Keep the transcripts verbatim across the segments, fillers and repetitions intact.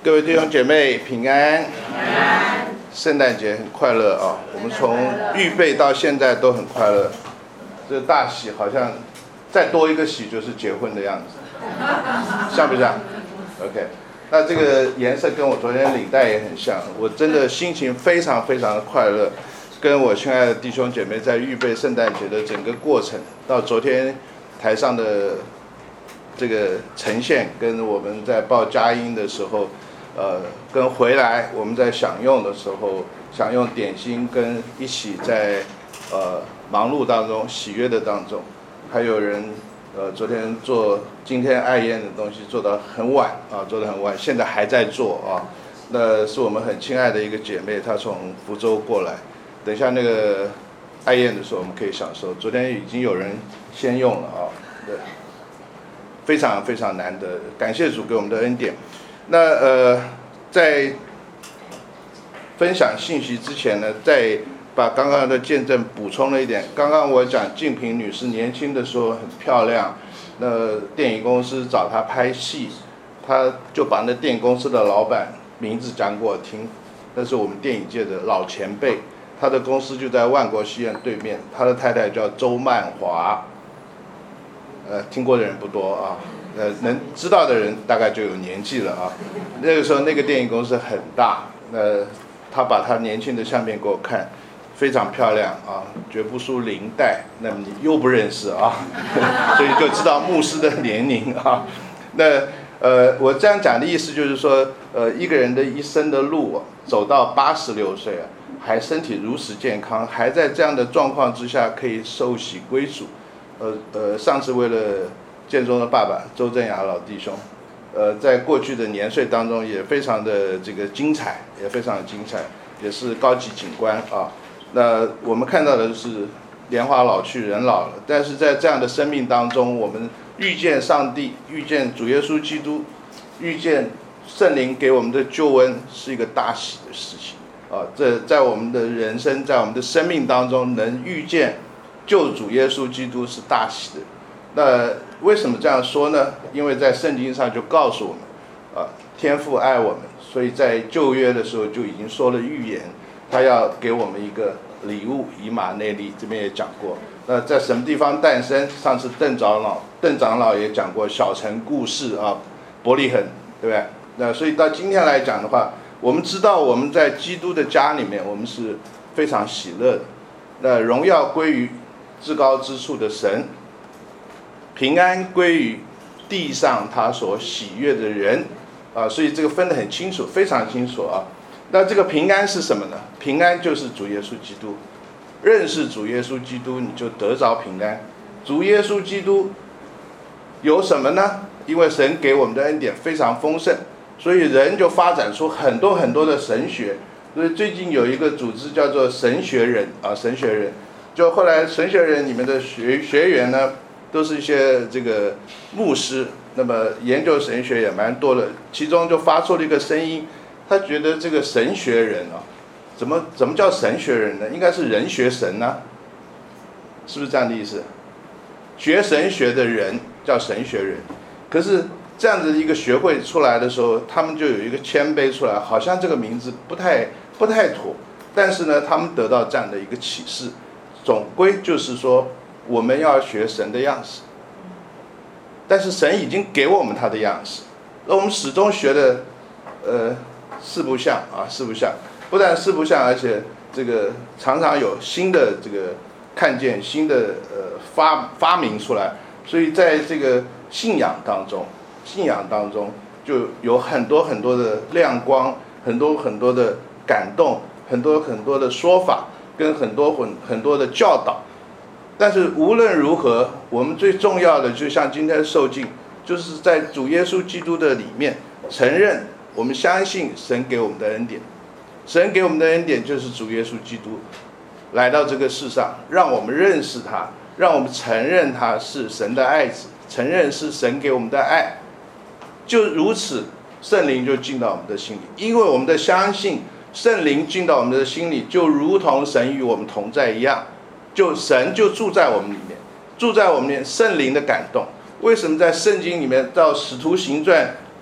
各位弟兄姐妹平安，圣诞节很快乐啊！我们从预备到现在都很快乐。这个大喜好像再多一个喜就是结婚的样子，像不像 ？OK， 那这个颜色跟我昨天领带也很像，我真的心情非常非常的快乐。跟我亲爱的弟兄姐妹在预备圣诞节的整个过程，到昨天台上的这个呈现，跟我们在报佳音的时候。呃，跟回来我们在享用的时候，享用点心，跟一起在呃忙碌当中、喜悦的当中，还有人呃昨天做今天爱宴的东西做到很晚啊，做得很晚，现在还在做啊。那是我们很亲爱的一个姐妹，她从福州过来，等一下那个爱宴的时候我们可以享受。昨天已经有人先用了啊，对，非常非常难得，感谢主给我们的恩典。那呃，在分享信息之前呢，再把刚刚的见证补充了一点。刚刚我讲静平女士年轻的时候很漂亮，那电影公司找她拍戏，她就把那电影公司的老板名字讲给我听，那是我们电影界的老前辈，他的公司就在万国戏院对面，他的太太叫周曼华，呃，听过的人不多啊。呃，能知道的人大概就有年纪了啊。那个时候那个电影公司很大，呃，他把他年轻的相片给我看，非常漂亮啊，绝不输林黛。那么你又不认识啊，所以就知道牧师的年龄啊。那呃，我这样讲的意思就是说，呃，一个人的一生的路、啊、走到八十六岁啊，还身体如此健康，还在这样的状况之下可以受洗归主。呃呃，上次为了建中的爸爸周正雅老弟兄，呃，在过去的年岁当中也非常的这个精彩，也非常的精彩，也是高级警官啊。那我们看到的是年华老去人老了，但是在这样的生命当中，我们遇见上帝，遇见主耶稣基督，遇见圣灵给我们的救恩，是一个大喜的事情啊。这在我们的人生，在我们的生命当中，能遇见救主耶稣基督是大喜的。那为什么这样说呢？因为在圣经上就告诉我们，啊，天父爱我们，所以在旧约的时候就已经说了预言，他要给我们一个礼物，以马内利，这边也讲过。那在什么地方诞生？上次邓长老，邓长老也讲过小城故事啊，伯利恒，对不对？那所以到今天来讲的话，我们知道我们在基督的家里面，我们是非常喜乐的。那荣耀归于至高之处的神。平安归于地上他所喜悦的人啊，所以这个分得很清楚，非常清楚啊。那这个平安是什么呢？平安就是主耶稣基督，认识主耶稣基督，你就得着平安。主耶稣基督有什么呢？因为神给我们的恩典非常丰盛，所以人就发展出很多很多的神学。所以最近有一个组织叫做神学人啊，神学人，就后来神学人里面的学学员呢，都是一些这个牧师，那么研究神学也蛮多的，其中就发出了一个声音，他觉得这个神学人啊，怎么怎么叫神学人呢？应该是人学神呢、啊，是不是这样的意思？学神学的人叫神学人，可是这样子一个学会出来的时候，他们就有一个谦卑出来，好像这个名字不太不太妥，但是呢，他们得到这样的一个启示，总归就是说，我们要学神的样式，但是神已经给我们他的样式，而我们始终学的，呃，四不像啊，四不像，不但四不像，而且这个常常有新的这个看见，新的呃发发明出来，所以在这个信仰当中，信仰当中就有很多很多的亮光，很多很多的感动，很多很多的说法，跟很多很很多的教导。但是无论如何，我们最重要的，就像今天的受尽，就是在主耶稣基督的里面承认，我们相信神给我们的恩典，神给我们的恩典就是主耶稣基督来到这个世上，让我们认识他，让我们承认他是神的爱子，承认是神给我们的爱，就如此，圣灵就进到我们的心里，因为我们的相信，圣灵进到我们的心里，就如同神与我们同在一样。就神就住在我们里面，住在我们里面，圣灵的感动。为什么在圣经里面到使徒行传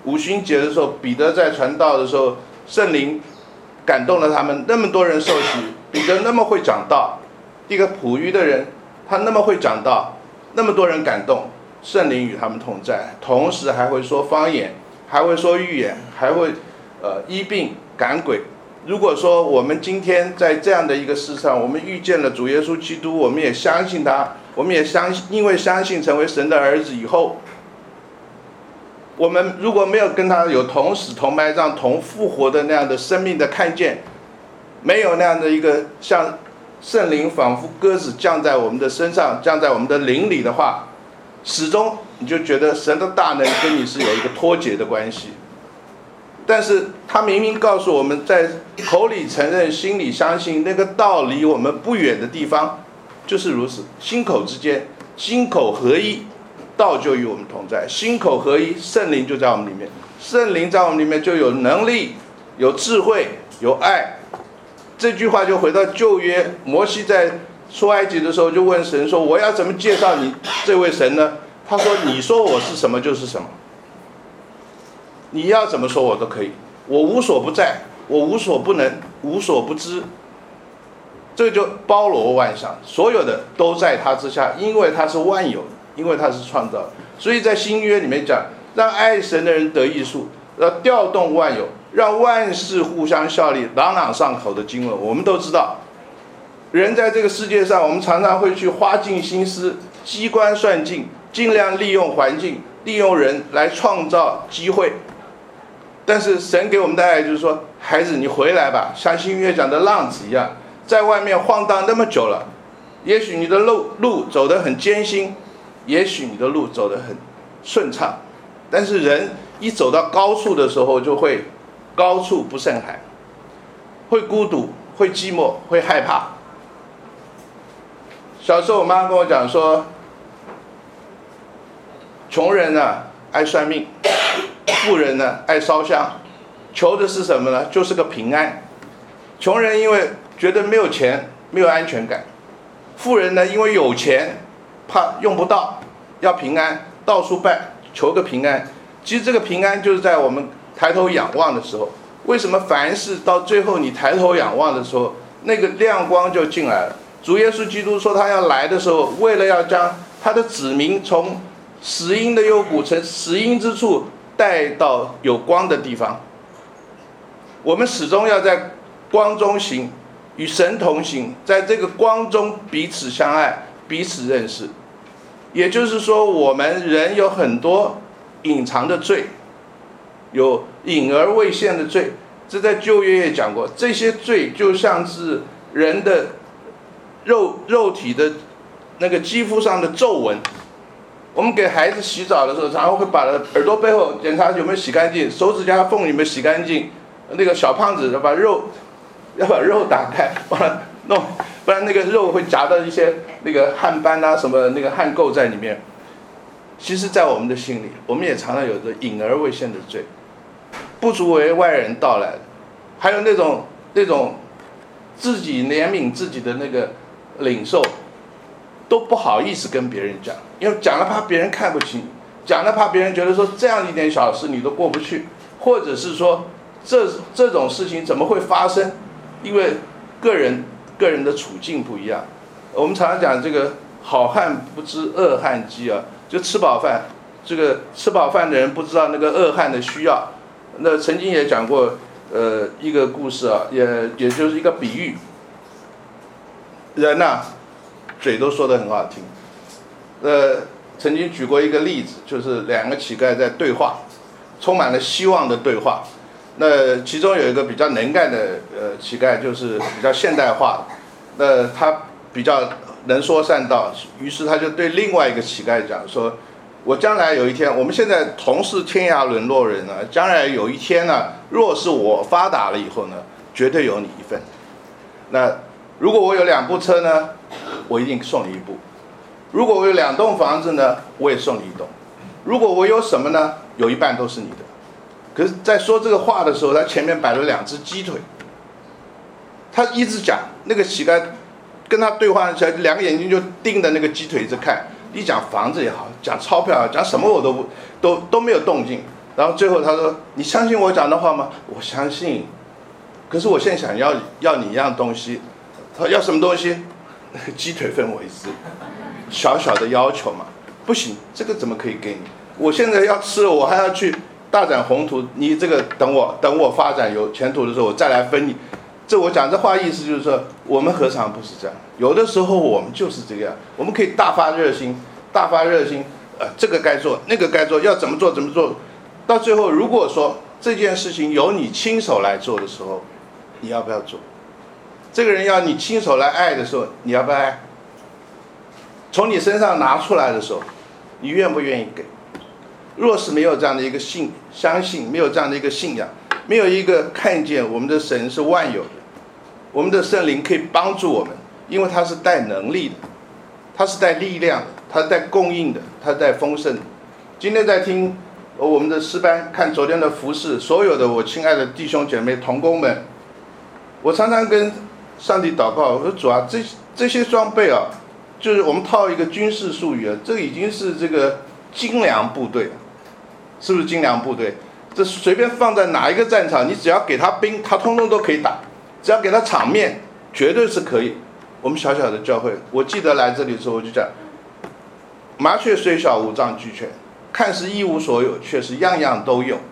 五旬节的时候，彼得在传道的时候，圣灵感动了他们，那么多人受洗，彼得那么会讲道，一个捕鱼的人，他那么会讲道，那么多人感动，圣灵与他们同在，同时还会说方言，还会说预言，还会呃医病赶鬼。如果说我们今天在这样的一个世上，我们遇见了主耶稣基督，我们也相信他，我们也相信，因为相信成为神的儿子以后，我们如果没有跟他有同死同埋葬同复活的那样的生命的看见，没有那样的一个像圣灵仿佛鸽子降在我们的身上，降在我们的灵里的话，始终你就觉得神的大能跟你是有一个脱节的关系。但是他明明告诉我们，在口里承认心里相信，那个道离我们不远的地方就是如此，心口之间，心口合一，道就与我们同在，心口合一，圣灵就在我们里面，圣灵在我们里面就有能力，有智慧，有爱。这句话就回到旧约，摩西在出埃及的时候就问神说，我要怎么介绍你这位神呢？他说，你说我是什么就是什么，你要怎么说我都可以，我无所不在，我无所不能，无所不知。这就包罗万象，所有的都在他之下，因为他是万有的，因为他是创造的。所以在新约里面讲，让爱神的人得益处，要调动万有，让万事互相效力，朗朗上口的经文我们都知道。人在这个世界上，我们常常会去花尽心思，机关算尽，尽量利用环境，利用人来创造机会。但是神给我们的爱就是说，孩子你回来吧，像新约讲的浪子一样，在外面晃荡那么久了，也许你的路路走得很艰辛，也许你的路走得很顺畅，但是人一走到高处的时候，就会高处不胜寒，会孤独，会寂寞，会害怕。小时候我妈跟我讲说，穷人啊爱算命，富人呢爱烧香，求的是什么呢？就是个平安。穷人因为觉得没有钱，没有安全感；富人呢因为有钱，怕用不到，要平安，到处拜求个平安。其实这个平安就是在我们抬头仰望的时候。为什么凡事到最后你抬头仰望的时候，那个亮光就进来了？主耶稣基督说他要来的时候，为了要将他的子民从死荫的幽谷，从死荫之处带到有光的地方。我们始终要在光中行，与神同行，在这个光中彼此相爱，彼此认识。也就是说，我们人有很多隐藏的罪，有隐而未现的罪，这在旧约也讲过。这些罪就像是人的肉肉体的那个肌肤上的皱纹。我们给孩子洗澡的时候，常常会把耳朵背后检查有没有洗干净，手指甲缝有没有洗干净。那个小胖子要把肉要把肉打开，把它弄，不然那个肉会夹到一些那个汗斑啊，什么那个汗垢在里面。其实，在我们的心里，我们也常常有着隐而未现的罪，不足为外人道来的。还有那种那种自己怜悯自己的那个领受，都不好意思跟别人讲，因为讲了怕别人看不起你，讲了怕别人觉得说这样一点小事你都过不去，或者是说这这种事情怎么会发生？因为个人个人的处境不一样。我们常常讲这个好汉不知饿汉饥啊，就吃饱饭，这个吃饱饭的人不知道那个饿汉的需要。那曾经也讲过，呃，一个故事啊，也也就是一个比喻。人呐、啊，嘴都说得很好听。呃，曾经举过一个例子，就是两个乞丐在对话，充满了希望的对话。那其中有一个比较能干的呃乞丐，就是比较现代化的，那他比较能说善道，于是他就对另外一个乞丐讲说，我将来有一天，我们现在同是天涯沦落人呢，将来有一天呢，若是我发达了以后呢，绝对有你一份。那如果我有两部车呢，我一定送你一部；如果我有两栋房子呢，我也送你一栋；如果我有什么呢，有一半都是你的。可是，在说这个话的时候，他前面摆了两只鸡腿。他一直讲，那个乞丐跟他对话起来，两个眼睛就盯着那个鸡腿一直看。你讲房子也好，讲钞票也好，讲什么我都不都都没有动静。 然后最后他说：“你相信我讲的话吗？”我相信，可是我现在想要要你一样东西。他说要什么东西？鸡腿分我一只，小小的要求嘛，不行，这个怎么可以给你？我现在要吃了，我还要去大展宏图，你这个等我等我发展有前途的时候，我再来分你。这我讲这话意思就是说，我们何尝不是这样？有的时候我们就是这个样，我们可以大发热心，大发热心，呃，这个该做，那个该做，要怎么做怎么做。到最后，如果说这件事情由你亲手来做的时候，你要不要做？这个人要你亲手来爱的时候，你要不要爱？从你身上拿出来的时候，你愿不愿意给？若是没有这样的一个信相信，没有这样的一个信仰，没有一个看见我们的神是万有的，我们的圣灵可以帮助我们，因为他是带能力的，他是带力量的，他是带供应的，他是带丰盛的。今天在听我们的诗班，看昨天的服事，所有的我亲爱的弟兄姐妹同工们，我常常跟上帝祷告，我说主啊，这这些装备啊，就是我们套一个军事术语啊，这个已经是这个精良部队，是不是精良部队？这随便放在哪一个战场，你只要给他兵，他通通都可以打，只要给他场面，绝对是可以。我们小小的教会，我记得来这里的时候我就讲，麻雀虽小，五脏俱全，看似一无所有，却是样样都有。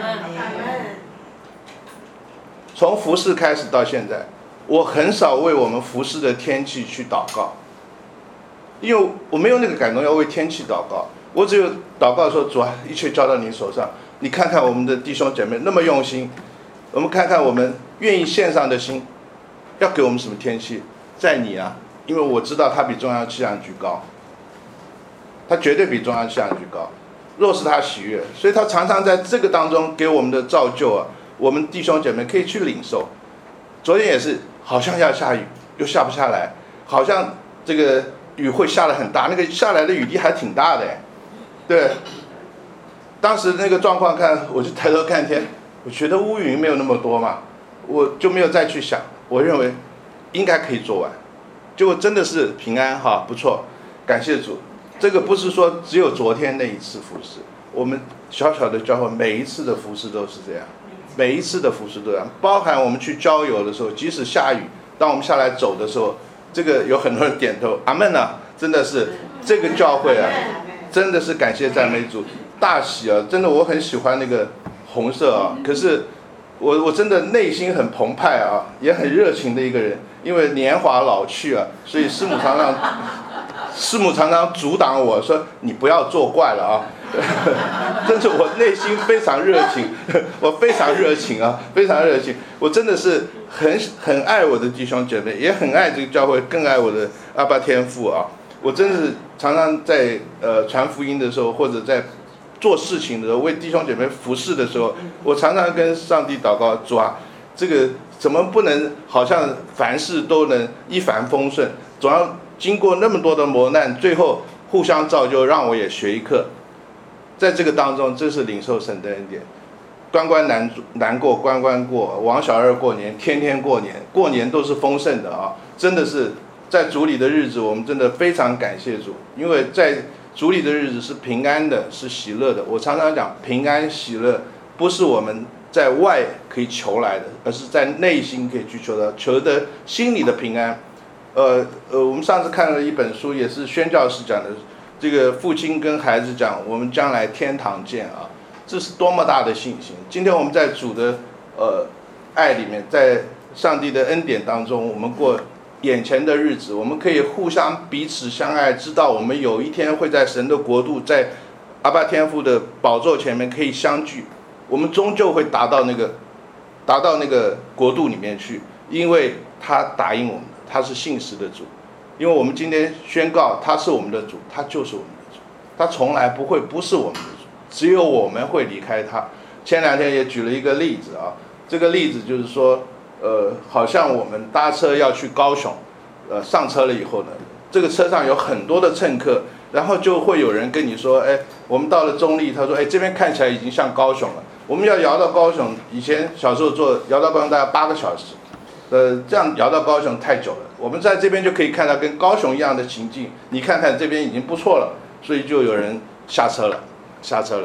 从服事开始到现在，我很少为我们服事的天气去祷告，因为我没有那个感动要为天气祷告，我只有祷告说，主啊，一切交到你手上。你看看我们的弟兄姐妹那么用心，我们看看我们愿意献上的心，要给我们什么天气？在你啊，因为我知道他比中央气象局高，他绝对比中央气象局高。若是他喜悦，所以他常常在这个当中给我们的造就啊，我们弟兄姐妹可以去领受。昨天也是，好像要下雨，又下不下来，好像这个雨会下得很大，那个下来的雨滴还挺大的，对。当时那个状况看，我就抬头看天，我觉得乌云没有那么多嘛，我就没有再去想，我认为应该可以做完，结果真的是平安哈，不错，感谢主。这个不是说只有昨天那一次服事，我们小小的教会每一次的服事都是这样，每一次的服事都这样，包含我们去郊游的时候，即使下雨，当我们下来走的时候，这个有很多人点头，阿们啊，真的是这个教会啊，真的是感谢赞美主。大喜啊！真的我很喜欢那个红色啊，可是我我真的内心很澎湃啊，也很热情的一个人。因为年华老去啊，所以师母常常师母常常阻挡我说你不要作怪了啊。但是我内心非常热情，我非常热情啊，非常热情。我真的是很很爱我的弟兄姐妹，也很爱这个教会，更爱我的阿爸天父啊。我真是常常在呃传福音的时候，或者在做事情的时候，为弟兄姐妹服侍的时候，我常常跟上帝祷告，主啊，这个怎么不能好像凡事都能一帆风顺，总要经过那么多的磨难，最后互相造就，让我也学一课。在这个当中，这是领受神的恩典，关关难难过关关过，王小二过年，天天过年，过年都是丰盛的啊！真的是在主里的日子，我们真的非常感谢主，因为在主里的日子是平安的，是喜乐的。我常常讲，平安喜乐不是我们在外可以求来的，而是在内心可以去求的，求的心里的平安。呃呃，我们上次看了一本书，也是宣教士讲的，这个父亲跟孩子讲，我们将来天堂见啊，这是多么大的信心。今天我们在主的呃爱里面，在上帝的恩典当中，我们过眼前的日子，我们可以互相彼此相爱，知道我们有一天会在神的国度，在阿爸天父的宝座前面可以相聚，我们终究会达到那个达到那个国度里面去，因为他答应我们，他是信实的主。因为我们今天宣告他是我们的主，他就是我们的主，他从来不会不是我们的主，只有我们会离开他。前两天也举了一个例子啊，这个例子就是说呃，好像我们搭车要去高雄，呃，上车了以后呢，这个车上有很多的乘客，然后就会有人跟你说，哎，我们到了中立，他说，哎，这边看起来已经像高雄了，我们要摇到高雄，以前小时候坐摇到高雄大概八个小时，呃，这样摇到高雄太久了，我们在这边就可以看到跟高雄一样的情境，你看看这边已经不错了，所以就有人下车了，下车了。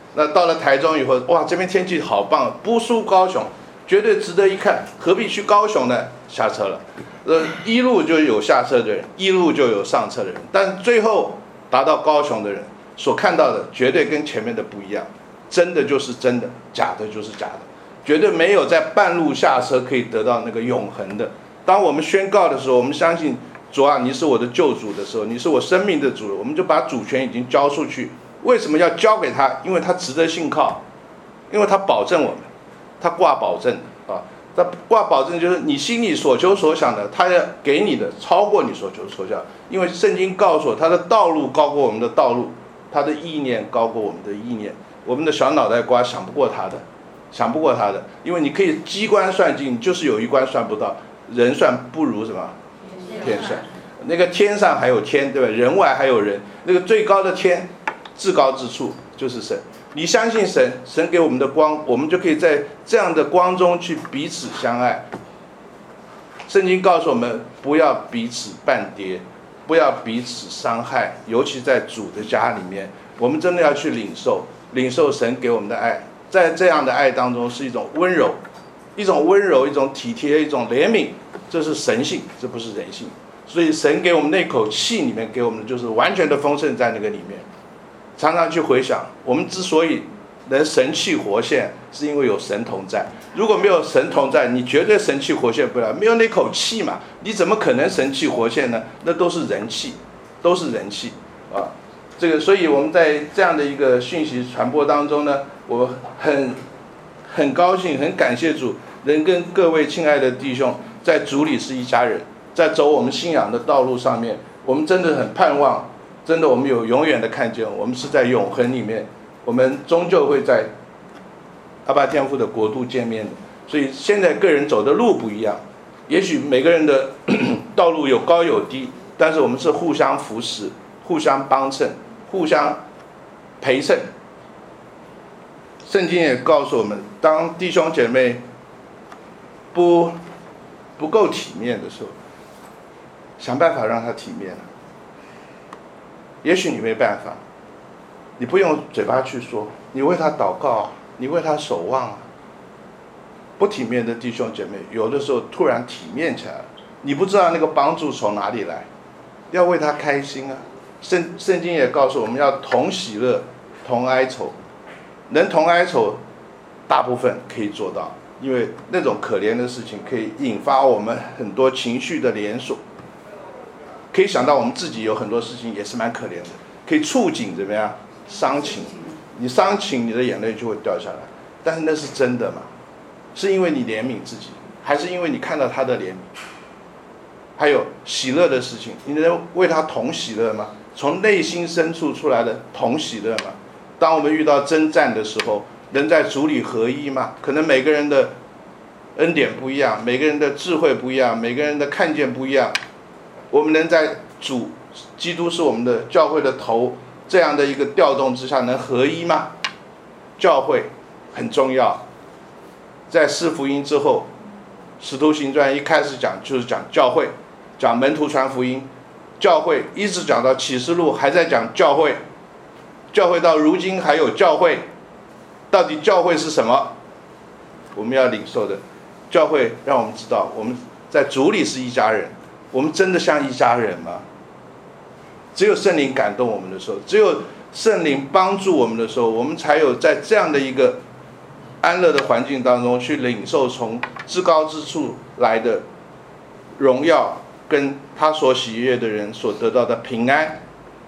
那到了台中以后，哇，这边天气好棒，不输高雄，绝对值得一看，何必去高雄呢？下车了。呃，一路就有下车的人，一路就有上车的人，但最后达到高雄的人所看到的，绝对跟前面的不一样。真的就是真的，假的就是假的，绝对没有在半路下车可以得到那个永恒的。当我们宣告的时候，我们相信主啊，你是我的救主的时候，你是我生命的主，我们就把主权已经交出去。为什么要交给他？因为他值得信靠，因为他保证我们，他挂保证的啊，他挂保证就是你心里所求所想的，他要给你的超过你所求所想。因为圣经告诉我，他的道路高过我们的道路，他的意念高过我们的意念。我们的小脑袋瓜想不过他的，想不过他的，因为你可以机关算尽，就是有一关算不到，人算不如什么？天算。那个天上还有天，对吧？人外还有人，那个最高的天，至高之处就是神。你相信神，神给我们的光，我们就可以在这样的光中去彼此相爱。圣经告诉我们，不要彼此絆跌，不要彼此伤害，尤其在主的家里面，我们真的要去领受，领受神给我们的爱。在这样的爱当中，是一种温柔，一种温柔，一种体贴，一种怜悯，这是神性，这不是人性。所以神给我们那口气里面给我们的就是完全的丰盛在那个里面。常常去回想，我们之所以能神气活现，是因为有神同在。如果没有神同在，你绝对神气活现不了，没有那口气嘛，你怎么可能神气活现呢？那都是人气，都是人气啊。这个，所以我们在这样的一个讯息传播当中呢，我很很高兴，很感谢主，能跟各位亲爱的弟兄在主里是一家人，在走我们信仰的道路上面，我们真的很盼望，真的我们有永远的看见，我们是在永恒里面，我们终究会在阿爸天父的国度见面的。所以现在个人走的路不一样，也许每个人的道路有高有低，但是我们是互相扶持，互相帮衬，互相陪衬。圣经也告诉我们，当弟兄姐妹不不够体面的时候，想办法让他体面。也许你没办法，你不用嘴巴去说，你为他祷告，你为他守望。不体面的弟兄姐妹，有的时候突然体面起来了，你不知道那个帮助从哪里来，要为他开心啊。圣圣经也告诉我们要同喜乐，同哀愁，能同哀愁，大部分可以做到，因为那种可怜的事情可以引发我们很多情绪的连锁。可以想到我们自己有很多事情也是蛮可怜的，可以触景怎么样？伤情，你伤情，你的眼泪就会掉下来。但是那是真的吗？是因为你怜悯自己，还是因为你看到他的怜悯？还有喜乐的事情，你能为他同喜乐吗？从内心深处出来的同喜乐吗？当我们遇到征战的时候，能在主里合一吗？可能每个人的恩典不一样，每个人的智慧不一样，每个人的看见不一样。我们能在主基督是我们的教会的头这样的一个调动之下能合一吗？教会很重要。在四福音之后，使徒行传一开始讲就是讲教会，讲门徒传福音，教会一直讲到启示录还在讲教会，教会到如今还有教会。到底教会是什么？我们要领受的教会让我们知道我们在主里是一家人。我们真的像一家人吗？只有圣灵感动我们的时候，只有圣灵帮助我们的时候，我们才有在这样的一个安乐的环境当中去领受从至高之处来的荣耀，跟他所喜悦的人所得到的平安。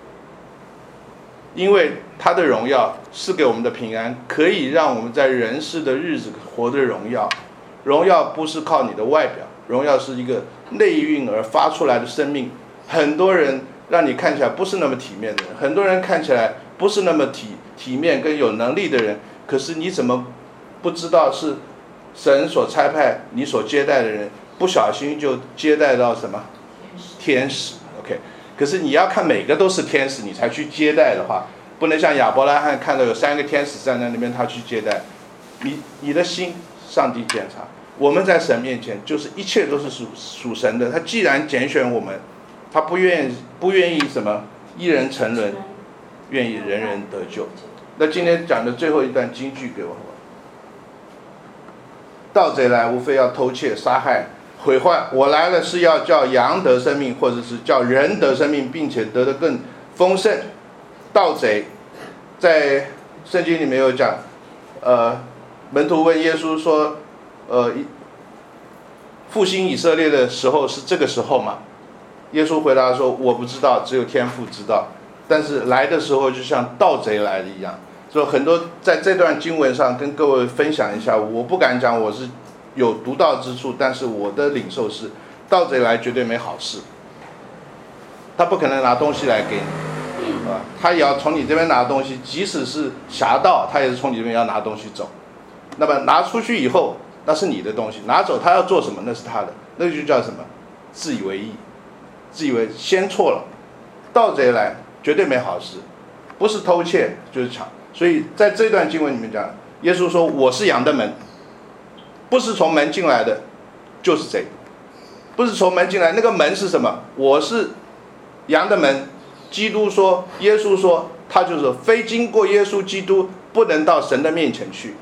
因为他的荣耀是给我们的平安，可以让我们在人世的日子活的荣耀。荣耀不是靠你的外表，荣耀是一个内蕴而发出来的生命。很多人让你看起来不是那么体面的人，很多人看起来不是那么体体面跟有能力的人，可是你怎么不知道是神所差派你所接待的人，不小心就接待到什么天使 OK， 可是你要看每个都是天使你才去接待的话，不能像亚伯拉罕看到有三个天使站在那边他去接待。你你的心上帝检查，我们在神面前就是一切都是属属神的。他既然拣选我们，他不愿意不愿意什么一人沉沦，愿意人人得救。 那今天讲的最后一段金句给我，盗贼来无非要偷窃、杀害、毁坏，我来了是要叫羊得生命，或者是叫人得生命，并且得得更丰盛。盗贼在圣经里面有讲，呃，门徒问耶稣说，呃，复兴以色列的时候是这个时候吗？耶稣回答说，我不知道，只有天父知道。但是来的时候就像盗贼来的一样。所以很多在这段经文上跟各位分享一下，我不敢讲我是有独到之处，但是我的领受是，盗贼来绝对没好事，他不可能拿东西来给你，啊，他也要从你这边拿东西，即使是侠盗，他也是从你这边要拿东西走。那么拿出去以后，那是你的东西，拿走他要做什么，那是他的，那就叫什么？自以为意，自以为先错了。盗贼来绝对没好事，不是偷窃就是抢。所以在这段经文里面讲，耶稣说我是羊的门，不是从门进来的就是贼，不是从门进来，那个门是什么？我是羊的门。基督说，耶稣说，他就是非经过耶稣基督不能到神的面前去，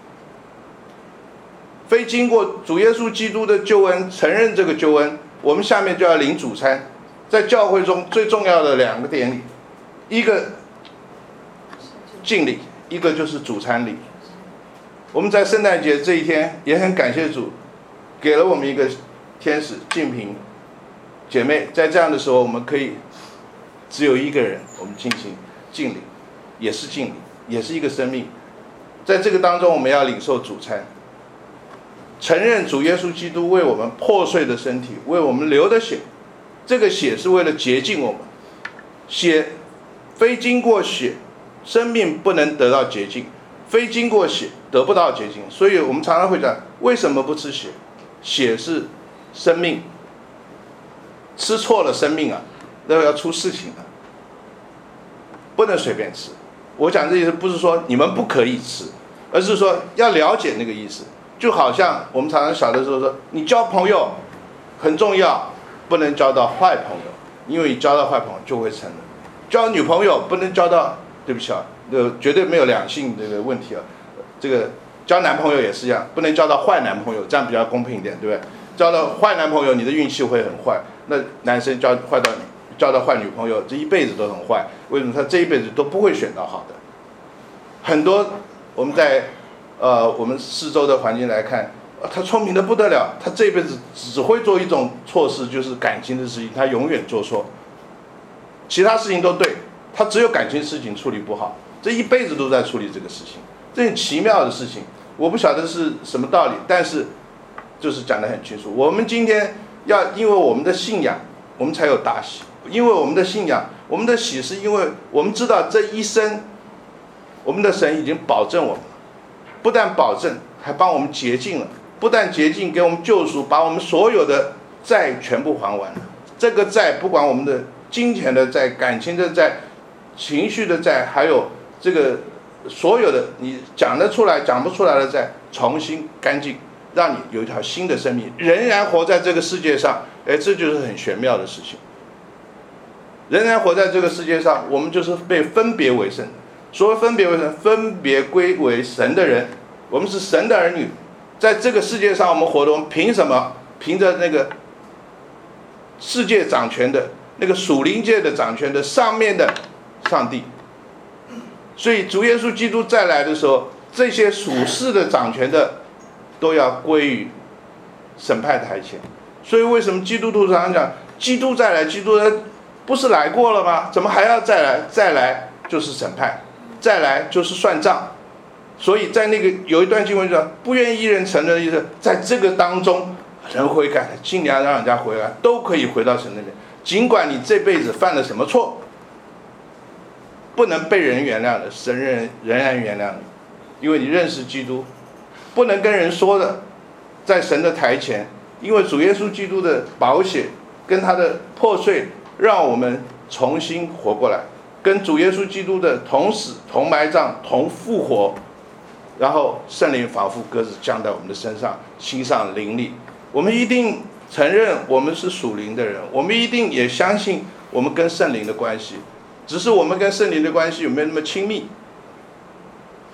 非经过主耶稣基督的救恩，承认这个救恩，我们下面就要领主餐。在教会中最重要的两个典礼，一个敬礼，一个就是主餐礼。我们在圣诞节这一天也很感谢主，给了我们一个天使敬平姐妹，在这样的时候我们可以只有一个人，我们进行敬礼，也是敬礼，也是一个生命。在这个当中我们要领受主餐，承认主耶稣基督为我们破碎的身体，为我们流的血，这个血是为了洁净我们，血非经过血生命不能得到洁净，非经过血得不到洁净。所以我们常常会讲，为什么不吃血？血是生命，吃错了生命啊，那要出事情的，不能随便吃。我讲这意思不是说你们不可以吃，而是说要了解那个意思。就好像我们常常小的时候说，你交朋友很重要，不能交到坏朋友，因为你交到坏朋友就会成了。交女朋友不能交到，对不起啊，这个绝对没有两性这个问题啊。这个交男朋友也是一样，不能交到坏男朋友，这样比较公平一点，对不对？交到坏男朋友，你的运气会很坏。那男生交坏到交到坏女朋友，这一辈子都很坏。为什么？他这一辈子都不会选到好的。很多我们在呃我们四周的环境来看，他聪明的不得了，他这一辈子只会做一种错事，就是感情的事情，他永远做错，其他事情都对，他只有感情事情处理不好，这一辈子都在处理这个事情，这很奇妙的事情。我不晓得是什么道理，但是就是讲得很清楚。我们今天要因为我们的信仰，我们才有大喜。因为我们的信仰，我们的喜是因为我们知道这一生，我们的神已经保证我们，不但保证，还帮我们洁净了。不但洁净，给我们救赎，把我们所有的债全部还完了。这个债，不管我们的金钱的债、感情的债、情绪的债，还有这个所有的你讲得出来、讲不出来的债，重新干净，让你有一条新的生命，仍然活在这个世界上。哎，这就是很玄妙的事情。仍然活在这个世界上，我们就是被分别为圣。所谓分别为圣，分别归为神的人，我们是神的儿女。在这个世界上我们活动，凭什么？凭着那个世界掌权的那个属灵界的掌权的上面的上帝。所以主耶稣基督再来的时候，这些属世的掌权的都要归于审判台前。所以为什么基督徒常常讲，基督再来，基督不是来过了吗？怎么还要再来？再来就是审判，再来就是算账。所以在那个有一段经文讲，不愿意一人承认的意思，在这个当中人悔改，尽量让人家回来，都可以回到神那边。尽管你这辈子犯了什么错，不能被人原谅的，神人仍然原谅你，因为你认识基督。不能跟人说的，在神的台前，因为主耶稣基督的宝血跟他的破碎，让我们重新活过来，跟主耶稣基督的同死、同埋葬、同复活。然后圣灵仿佛鸽子降在我们的身上，心上灵力。我们一定承认我们是属灵的人，我们一定也相信我们跟圣灵的关系，只是我们跟圣灵的关系有没有那么亲密？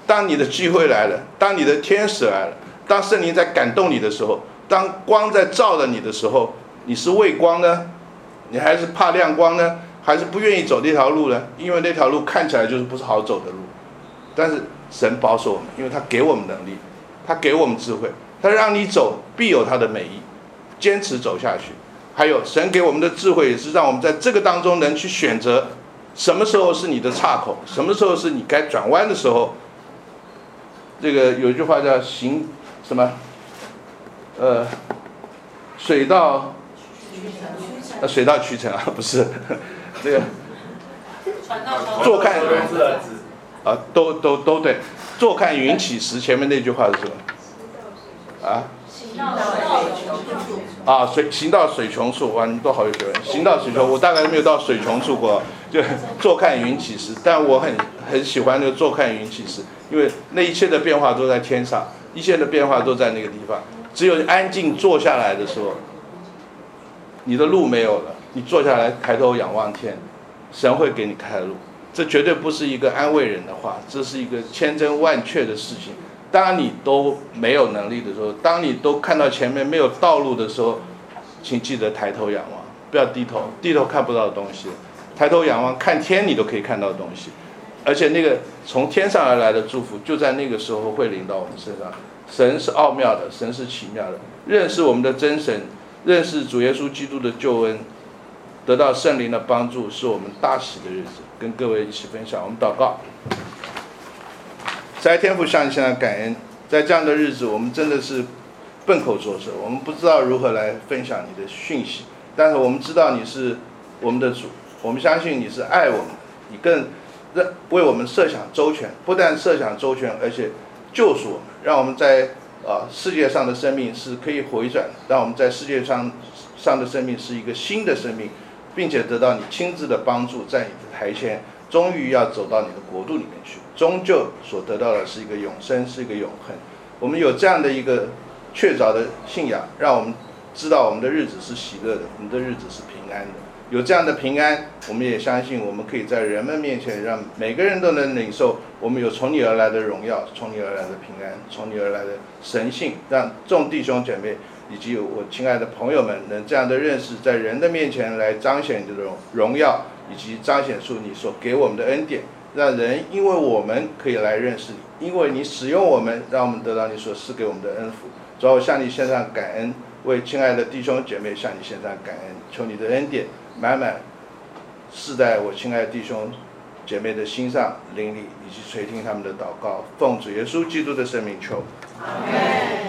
当你的聚会来了，当你的天使来了，当圣灵在感动你的时候，当光在照着你的时候，你是畏光呢，你还是怕亮光呢，还是不愿意走那条路呢？因为那条路看起来就是不是好走的路，但是神保守我们，因为他给我们能力，他给我们智慧，他让你走必有他的美意，坚持走下去。还有神给我们的智慧，也是让我们在这个当中能去选择什么时候是你的岔口，什么时候是你该转弯的时候。这个有一句话叫行什么呃水到呃水到渠成啊，不是这个坐看啊都都都对，坐看云起时，前面那句话是什么啊？啊，水行到水穷处，哇，你们都好有学问。行到水穷，我大概没有到水穷处过，就坐看云起时。但我很很喜欢那个坐看云起时，因为那一切的变化都在天上，一切的变化都在那个地方。只有安静坐下来的时候，你的路没有了，你坐下来抬头仰望天，神会给你开路。这绝对不是一个安慰人的话，这是一个千真万确的事情。当你都没有能力的时候，当你都看到前面没有道路的时候，请记得抬头仰望，不要低头，低头看不到的东西，抬头仰望，看天你都可以看到的东西。而且那个从天上而来的祝福，就在那个时候会临到我们身上。神是奥妙的，神是奇妙的。认识我们的真神，认识主耶稣基督的救恩，得到圣灵的帮助，是我们大喜的日子。跟各位一起分享，我们祷告。在天父向你现在感恩，在这样的日子，我们真的是笨口拙舌，我们不知道如何来分享你的讯息，但是我们知道你是我们的主，我们相信你是爱我们的，你更为我们设想周全，不但设想周全，而且救赎我们，让我们在呃世界上的生命是可以回转的，让我们在世界上上的生命是一个新的生命，并且得到你亲自的帮助，在你的台前，终于要走到你的国度里面去，终究所得到的是一个永生，是一个永恒。我们有这样的一个确凿的信仰，让我们知道我们的日子是喜乐的，我们的日子是平安的。有这样的平安，我们也相信我们可以在人们面前，让每个人都能领受我们有从你而来的荣耀，从你而来的平安，从你而来的神性，让众弟兄姐妹以及我亲爱的朋友们能这样的认识，在人的面前来彰显你的荣荣耀，以及彰显出你所给我们的恩典，让人因为我们可以来认识你，因为你使用我们，让我们得到你所赐给我们的恩福。主要我向你献上感恩，为亲爱的弟兄姐妹向你献上感恩，求你的恩典满满赐在我亲爱的弟兄姐妹的心上，灵里，以及垂听他们的祷告，奉主耶稣基督的圣名求。阿们。